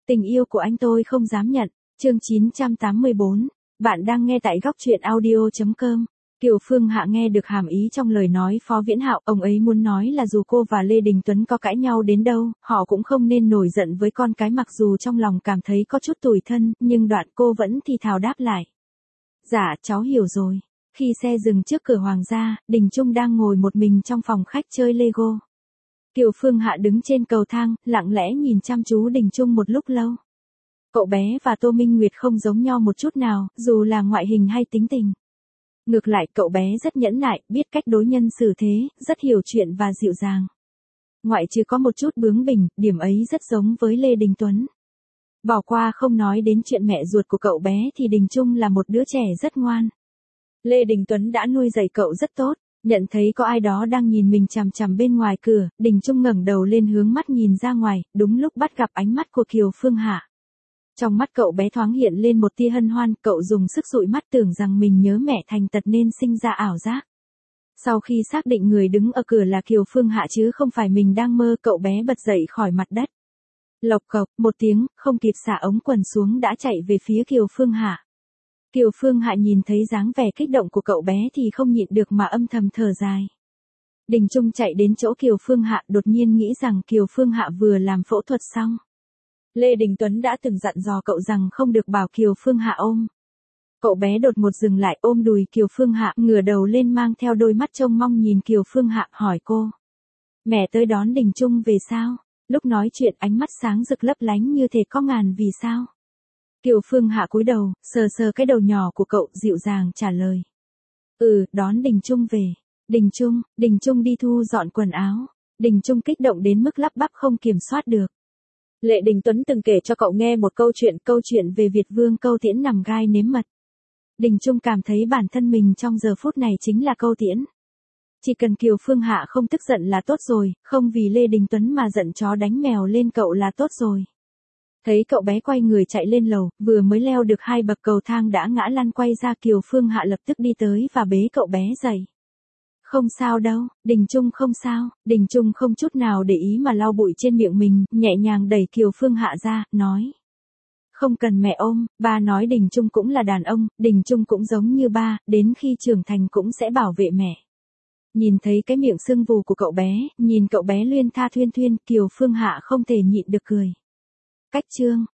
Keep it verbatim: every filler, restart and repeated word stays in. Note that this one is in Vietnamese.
Tình yêu của anh tôi không dám nhận. Chương chín trăm tám mươi bốn. Bạn đang nghe tại góc truyện audio chấm com. Kiều Phương Hạ nghe được hàm ý trong lời nói Phó Viễn Hạo, ông ấy muốn nói là dù cô và Lê Đình Tuấn có cãi nhau đến đâu, họ cũng không nên nổi giận với con cái, mặc dù trong lòng cảm thấy có chút tủi thân, nhưng đoạn cô vẫn thì thào đáp lại. Dạ, cháu hiểu rồi. Khi xe dừng trước cửa Hoàng gia, Đình Trung đang ngồi một mình trong phòng khách chơi Lego. Kiều Phương Hạ đứng trên cầu thang, lặng lẽ nhìn chăm chú Đình Trung một lúc lâu. Cậu bé và Tô Minh Nguyệt không giống nhau một chút nào, dù là ngoại hình hay tính tình. Ngược lại, cậu bé rất nhẫn nại, biết cách đối nhân xử thế, rất hiểu chuyện và dịu dàng. Ngoại trừ có một chút bướng bỉnh, điểm ấy rất giống với Lê Đình Tuấn. Bỏ qua không nói đến chuyện mẹ ruột của cậu bé thì Đình Trung là một đứa trẻ rất ngoan. Lê Đình Tuấn đã nuôi dạy cậu rất tốt. Nhận thấy có ai đó đang nhìn mình chằm chằm bên ngoài cửa, Đình Trung ngẩng đầu lên hướng mắt nhìn ra ngoài, đúng lúc bắt gặp ánh mắt của Kiều Phương Hạ. Trong mắt cậu bé thoáng hiện lên một tia hân hoan, cậu dùng sức dụi mắt tưởng rằng mình nhớ mẹ thành tật nên sinh ra ảo giác. Sau khi xác định người đứng ở cửa là Kiều Phương Hạ chứ không phải mình đang mơ, cậu bé bật dậy khỏi mặt đất. Lộc cộc, một tiếng, không kịp xả ống quần xuống đã chạy về phía Kiều Phương Hạ. Kiều Phương Hạ nhìn thấy dáng vẻ kích động của cậu bé thì không nhịn được mà âm thầm thở dài. Đình Trung chạy đến chỗ Kiều Phương Hạ, đột nhiên nghĩ rằng Kiều Phương Hạ vừa làm phẫu thuật xong. Lê Đình Tuấn đã từng dặn dò cậu rằng không được bảo Kiều Phương Hạ ôm. Cậu bé đột ngột dừng lại, ôm đùi Kiều Phương Hạ, ngửa đầu lên mang theo đôi mắt trông mong nhìn Kiều Phương Hạ, hỏi cô. Mẹ tới đón Đình Trung về sao? Lúc nói chuyện ánh mắt sáng rực lấp lánh như thể có ngàn vì sao. Kiều Phương Hạ cúi đầu, sờ sờ cái đầu nhỏ của cậu, dịu dàng trả lời. Ừ, đón Đình Trung về. Đình Trung, Đình Trung đi thu dọn quần áo. Đình Trung kích động đến mức lắp bắp không kiểm soát được. Lê Đình Tuấn từng kể cho cậu nghe một câu chuyện, câu chuyện về Việt Vương Câu Tiễn nằm gai nếm mật. Đình Trung cảm thấy bản thân mình trong giờ phút này chính là Câu Tiễn. Chỉ cần Kiều Phương Hạ không tức giận là tốt rồi, không vì Lê Đình Tuấn mà giận chó đánh mèo lên cậu là tốt rồi. Thấy cậu bé quay người chạy lên lầu, vừa mới leo được hai bậc cầu thang đã ngã lăn quay ra, Kiều Phương Hạ lập tức đi tới và bế cậu bé dậy. Không sao đâu, Đình Trung không sao. Đình Trung không chút nào để ý mà lau bụi trên miệng mình, nhẹ nhàng đẩy Kiều Phương Hạ ra, nói. Không cần mẹ ôm, ba nói Đình Trung cũng là đàn ông, Đình Trung cũng giống như ba, đến khi trưởng thành cũng sẽ bảo vệ mẹ. Nhìn thấy cái miệng sưng vù của cậu bé, nhìn cậu bé luyên tha thuyên thuyên, Kiều Phương Hạ không thể nhịn được cười. Cách chương,